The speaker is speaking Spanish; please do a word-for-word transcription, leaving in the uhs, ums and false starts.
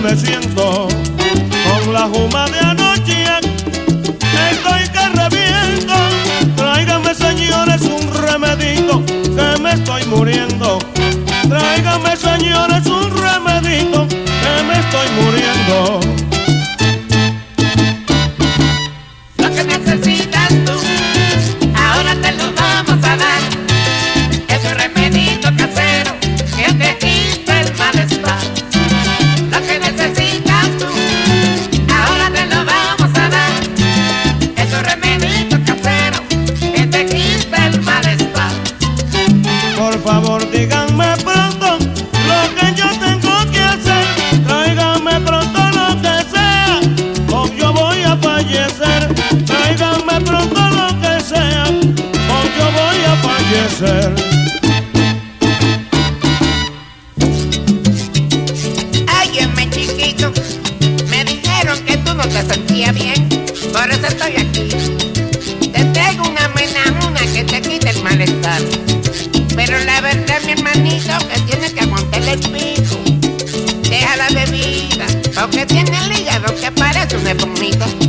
me siento con la juma de anoche. Estoy que reviento. Tráigame, señores, un remedito que me estoy muriendo. Tráigame, señores, un remedito que me estoy muriendo. Lo que necesitas tú, ahora te lo vamos a dar. Es un remedito casero que te quita el malestar. Lo que necesitas tú, ahora te lo vamos a dar. Es un remedito casero que te quita el malestar. Por favor, díganme pronto lo que yo tengo que hacer. Tráigame pronto lo que sea, o yo voy a fallecer. Tráigame pronto lo que sea, o yo voy a fallecer. Óyeme, chiquito, me dijeron que tú no te sentías bien, por eso estoy aquí. Te traigo una menamuna que te quite el malestar. Pero la verdad, mi hermanito, que tienes que aguantar el pico. Deja la bebida, porque tiene el hígado que parece una esponjita.